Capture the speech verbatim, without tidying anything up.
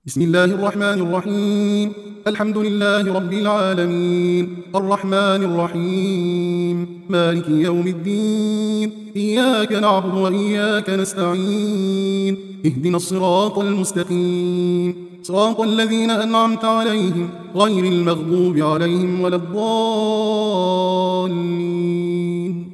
بسم الله الرحمن الرحيم. الحمد لله رب العالمين، الرحمن الرحيم، مالك يوم الدين، إياك نعبد وإياك نستعين، اهدنا الصراط المستقيم، صراط الذين أنعمت عليهم غير المغضوب عليهم ولا الضالين.